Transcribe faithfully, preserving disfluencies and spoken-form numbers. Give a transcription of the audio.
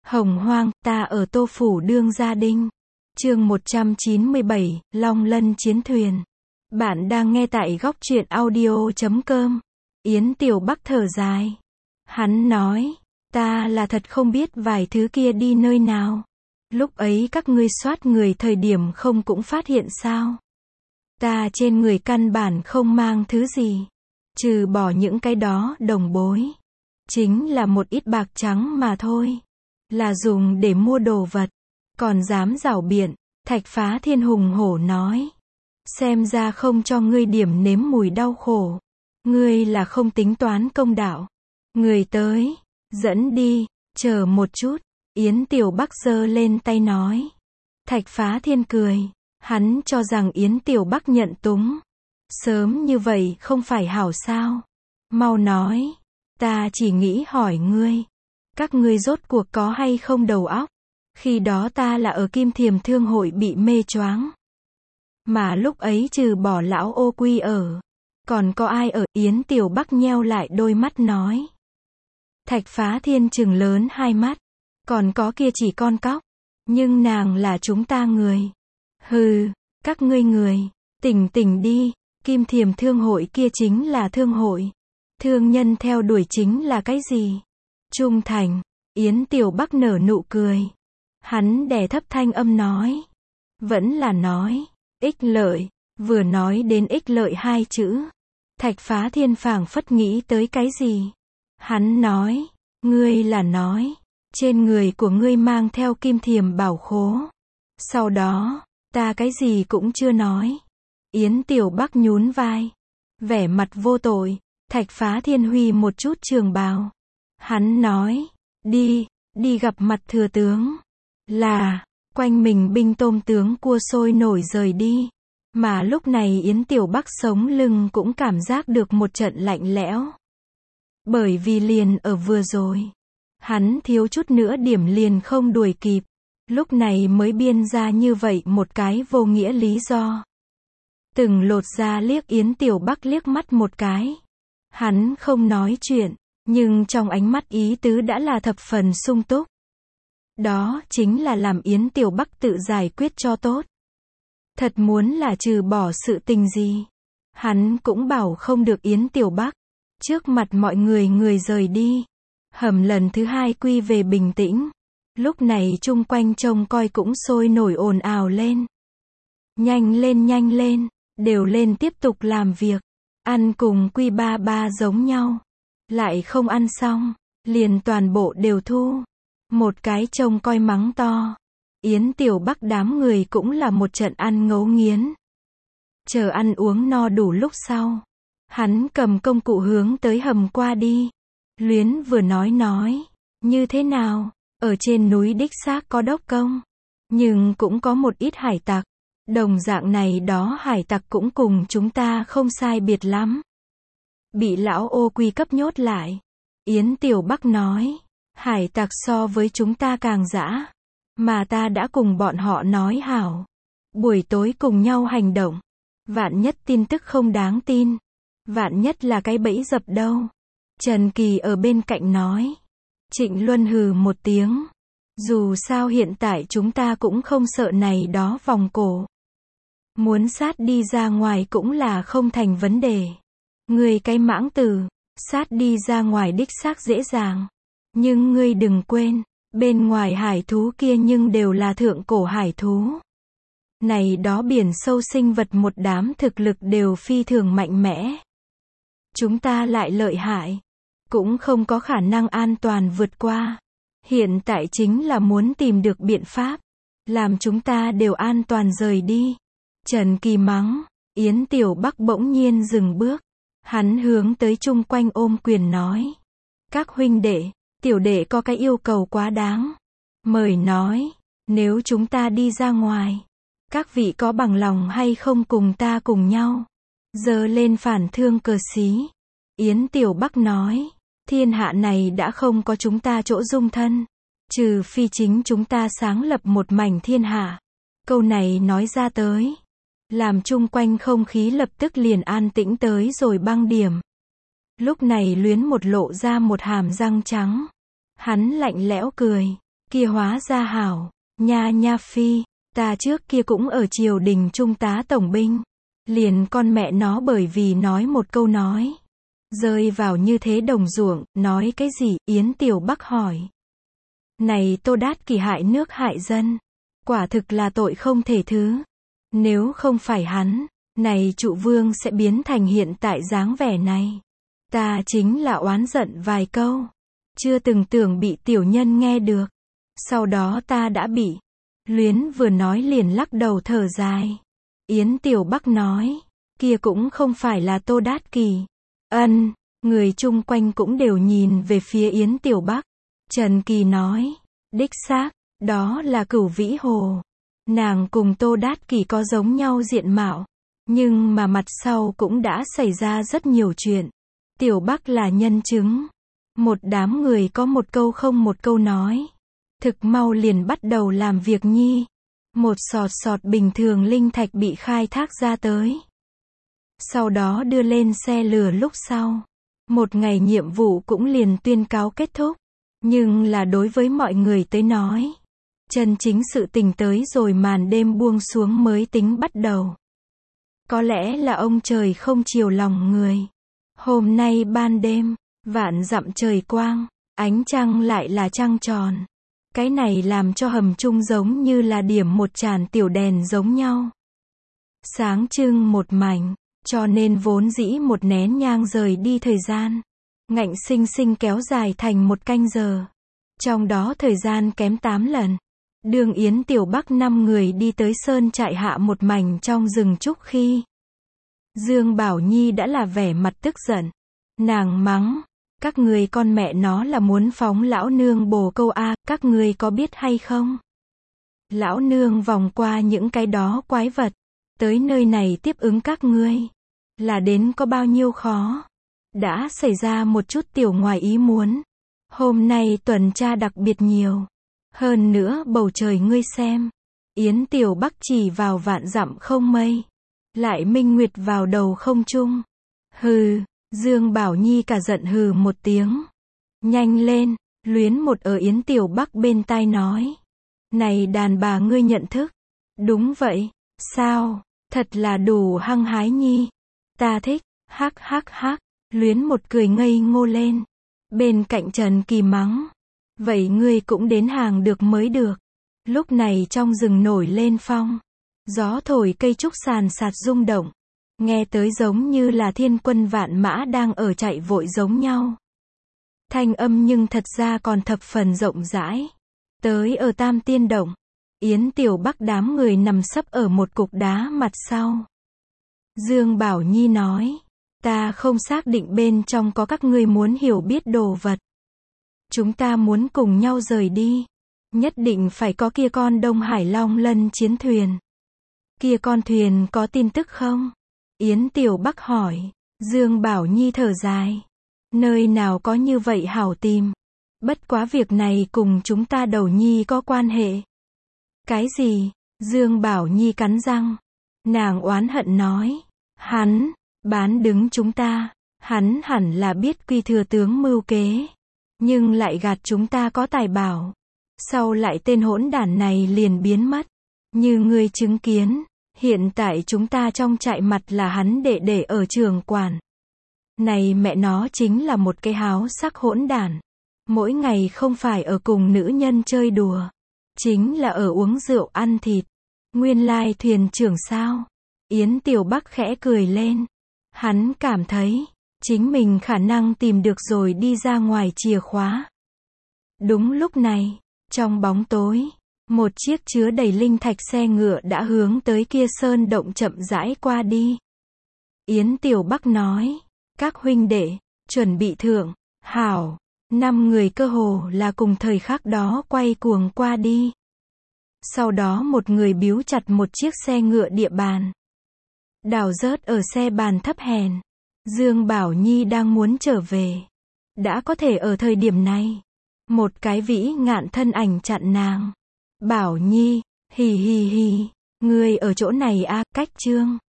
Hồng hoang, ta ở Tô Phủ Đương Gia Đinh. Chương một trăm chín mươi bảy, Long Lân Chiến Thuyền. Bạn đang nghe tại góc truyện audio chấm com. Yến Tiểu Bắc thở dài. Hắn nói, ta là thật không biết vài thứ kia đi nơi nào. Lúc ấy các ngươi soát người thời điểm không cũng phát hiện sao? Ta trên người căn bản không mang thứ gì. Trừ bỏ những cái đó đồng bối. Chính là một ít bạc trắng mà thôi. Là dùng để mua đồ vật. Còn dám giảo biện. Thạch Phá Thiên hùng hổ nói. Xem ra không cho ngươi điểm nếm mùi đau khổ. Ngươi là không tính toán công đạo. Người tới. Dẫn đi. Chờ một chút. Yến Tiểu Bắc giơ lên tay nói. Thạch Phá Thiên cười. Hắn cho rằng Yến Tiểu Bắc nhận túng. Sớm như vậy không phải hảo sao? Mau nói. Ta chỉ nghĩ hỏi ngươi. Các ngươi rốt cuộc có hay không đầu óc? Khi đó ta là ở Kim Thiềm Thương hội bị mê choáng. Mà lúc ấy trừ bỏ lão ô quy ở. Còn có ai ở? Yến Tiểu Bắc nheo lại đôi mắt nói. Thạch Phá Thiên trừng lớn hai mắt. Còn có kia chỉ con cóc. Nhưng nàng là chúng ta người. Hừ, các ngươi người. Tỉnh tỉnh đi. Kim Thiềm Thương hội kia chính là thương hội. Thương nhân theo đuổi chính là cái gì? Trung thành. Yến Tiểu Bắc nở nụ cười. Hắn đè thấp thanh âm nói. Vẫn là nói. Ích lợi. Vừa nói đến ích lợi hai chữ. Thạch Phá Thiên phảng phất nghĩ tới cái gì? Hắn nói. Ngươi là nói. Trên người của ngươi mang theo kim thiềm bảo khố. Sau đó. Ta cái gì cũng chưa nói. Yến Tiểu Bắc nhún vai. Vẻ mặt vô tội. Thạch Phá Thiên huy một chút trường bào. Hắn nói. Đi. Đi gặp mặt thừa tướng. Là. Quanh mình binh tôm tướng cua sôi nổi rời đi. Mà lúc này Yến Tiểu Bắc sống lưng cũng cảm giác được một trận lạnh lẽo. Bởi vì liền ở vừa rồi. Hắn thiếu chút nữa điểm liền không đuổi kịp. Lúc này mới biên ra như vậy một cái vô nghĩa lý do. Từng lột ra liếc Yến Tiểu Bắc liếc mắt một cái. Hắn không nói chuyện, nhưng trong ánh mắt ý tứ đã là thập phần sung túc. Đó chính là làm Yến Tiểu Bắc tự giải quyết cho tốt. Thật muốn là trừ bỏ sự tình gì. Hắn cũng bảo không được Yến Tiểu Bắc. Trước mặt mọi người người rời đi. Hầm lần thứ hai quy về bình tĩnh. Lúc này chung quanh trông coi cũng sôi nổi ồn ào lên. Nhanh lên nhanh lên, đều lên tiếp tục làm việc. Ăn cùng quy ba ba giống nhau. Lại không ăn xong, liền toàn bộ đều thu. Một cái trông coi mắng to. Yến Tiểu Bắc đám người cũng là một trận ăn ngấu nghiến. Chờ ăn uống no đủ lúc sau. Hắn cầm công cụ hướng tới hầm qua đi. Luyến vừa nói nói. Như thế nào? Ở trên núi đích xác có đốc công. Nhưng cũng có một ít hải tặc. Đồng dạng này đó hải tặc cũng cùng chúng ta không sai biệt lắm. Bị lão ô quy cấp nhốt lại. Yến Tiểu Bắc nói. Hải tặc so với chúng ta càng dã. Mà ta đã cùng bọn họ nói hảo. Buổi tối cùng nhau hành động. Vạn nhất tin tức không đáng tin. Vạn nhất là cái bẫy dập đâu. Trần Kỳ ở bên cạnh nói. Trịnh Luân hừ một tiếng. Dù sao hiện tại chúng ta cũng không sợ này đó vòng cổ. Muốn sát đi ra ngoài cũng là không thành vấn đề. Ngươi cái mãng tử. Sát đi ra ngoài đích xác dễ dàng. Nhưng ngươi đừng quên. Bên ngoài hải thú kia nhưng đều là thượng cổ hải thú. Này đó biển sâu sinh vật một đám thực lực đều phi thường mạnh mẽ. Chúng ta lại lợi hại. Cũng không có khả năng an toàn vượt qua. Hiện tại chính là muốn tìm được biện pháp. Làm chúng ta đều an toàn rời đi. Trần Kỳ mắng. Yến Tiểu Bắc bỗng nhiên dừng bước. Hắn hướng tới chung quanh ôm quyền nói. Các huynh đệ, tiểu đệ có cái yêu cầu quá đáng. Mời nói. Nếu chúng ta đi ra ngoài. Các vị có bằng lòng hay không cùng ta cùng nhau. Giơ lên phản thương cờ xí. Yến Tiểu Bắc nói. Thiên hạ này đã không có chúng ta chỗ dung thân. Trừ phi chính chúng ta sáng lập một mảnh thiên hạ. Câu này nói ra tới. Làm chung quanh không khí lập tức liền an tĩnh tới rồi băng điểm. Lúc này Luyến một lộ ra một hàm răng trắng. Hắn lạnh lẽo cười. Kia hóa ra hảo, nha nha phi, ta trước kia cũng ở triều đình trung tá tổng binh. Liền con mẹ nó bởi vì nói một câu nói. Rơi vào như thế đồng ruộng, nói cái gì, Yến Tiểu Bắc hỏi. Này Tô Đát Kỷ hại nước hại dân. Quả thực là tội không thể thứ. Nếu không phải hắn, này trụ vương sẽ biến thành hiện tại dáng vẻ này. Ta chính là oán giận vài câu. Chưa từng tưởng bị tiểu nhân nghe được. Sau đó ta đã bị. Luyến vừa nói liền lắc đầu thở dài. Yến Tiểu Bắc nói. Kia cũng không phải là Tô Đát Kỷ. Ân, người chung quanh cũng đều nhìn về phía Yến Tiểu Bắc. Trần Kỳ nói. Đích xác, đó là Cửu Vĩ Hồ. Nàng cùng Tô Đát Kỷ có giống nhau diện mạo. Nhưng mà mặt sau cũng đã xảy ra rất nhiều chuyện. Tiểu Bắc là nhân chứng. Một đám người có một câu không một câu nói. Thực mau liền bắt đầu làm việc nhi. Một sọt sọt bình thường linh thạch bị khai thác ra tới. Sau đó đưa lên xe lửa lúc sau. Một ngày nhiệm vụ cũng liền tuyên cáo kết thúc. Nhưng là đối với mọi người tới nói. Chân chính sự tình tới rồi màn đêm buông xuống mới tính bắt đầu. Có lẽ là ông trời không chiều lòng người. Hôm nay ban đêm, vạn dặm trời quang, ánh trăng lại là trăng tròn. Cái này làm cho hầm chung giống như là điểm một tràn tiểu đèn giống nhau. Sáng trưng một mảnh, cho nên vốn dĩ một nén nhang rời đi thời gian. Ngạnh sinh sinh kéo dài thành một canh giờ. Trong đó thời gian kém tám lần. Đường Yến Tiểu Bắc năm người đi tới sơn trại hạ một mảnh trong rừng trúc khi. Dương Bảo Nhi đã là vẻ mặt tức giận. Nàng mắng. Các người con mẹ nó là muốn phóng lão nương bồ câu A, các người có biết hay không? Lão nương vòng qua những cái đó quái vật. Tới nơi này tiếp ứng các ngươi. Là đến có bao nhiêu khó. Đã xảy ra một chút tiểu ngoài ý muốn. Hôm nay tuần tra đặc biệt nhiều. Hơn nữa bầu trời ngươi xem. Yến Tiểu Bắc chỉ vào vạn dặm không mây. Lại minh nguyệt vào đầu không trung. Hừ, Dương Bảo Nhi cả giận hừ một tiếng. Nhanh lên, Luyến một ở Yến Tiểu Bắc bên tai nói. Này đàn bà ngươi nhận thức. Đúng vậy, sao, thật là đủ hăng hái nhi. Ta thích, hắc hắc hắc. Luyến một cười ngây ngô lên. Bên cạnh Trần Kỳ mắng. Vậy ngươi cũng đến hàng được mới được. Lúc này trong rừng nổi lên phong. Gió thổi cây trúc sàn sạt rung động. Nghe tới giống như là thiên quân vạn mã đang ở chạy vội giống nhau. Thanh âm nhưng thật ra còn thập phần rộng rãi. Tới ở Tam Tiên Động. Yến Tiểu Bắc đám người nằm sấp ở một cục đá mặt sau. Dương Bảo Nhi nói. Ta không xác định bên trong có các ngươi muốn hiểu biết đồ vật. Chúng ta muốn cùng nhau rời đi. Nhất định phải có kia con Đông Hải Long Lân chiến thuyền. Kia con thuyền có tin tức không? Yến Tiểu Bắc hỏi. Dương Bảo Nhi thở dài. Nơi nào có như vậy hảo tìm. Bất quá việc này cùng chúng ta đầu nhi có quan hệ. Cái gì? Dương Bảo Nhi cắn răng. Nàng oán hận nói. Hắn, bán đứng chúng ta. Hắn hẳn là biết Quy thừa tướng mưu kế. Nhưng lại gạt chúng ta có tài bảo. Sau lại tên hỗn đản này liền biến mất. Như ngươi chứng kiến. Hiện tại chúng ta trong trại mặt là hắn đệ đệ ở trường quản. Này mẹ nó chính là một cái háo sắc hỗn đản. Mỗi ngày không phải ở cùng nữ nhân chơi đùa. Chính là ở uống rượu ăn thịt. Nguyên lai thuyền trưởng sao? Yến Tiểu Bắc khẽ cười lên. Hắn cảm thấy. Chính mình khả năng tìm được rồi đi ra ngoài chìa khóa. Đúng lúc này. Trong bóng tối. Một chiếc chứa đầy linh thạch xe ngựa đã hướng tới kia sơn động chậm rãi qua đi. Yến Tiểu Bắc nói. Các huynh đệ, chuẩn bị thượng, hảo. Năm người cơ hồ là cùng thời khắc đó quay cuồng qua đi. Sau đó một người biếu chặt một chiếc xe ngựa địa bàn. Đào rớt ở xe bàn thấp hèn. Dương Bảo Nhi đang muốn trở về. Đã có thể ở thời điểm này. Một cái vĩ ngạn thân ảnh chặn nàng. Bảo Nhi, hì hì hì, ngươi ở chỗ này à, cách chương.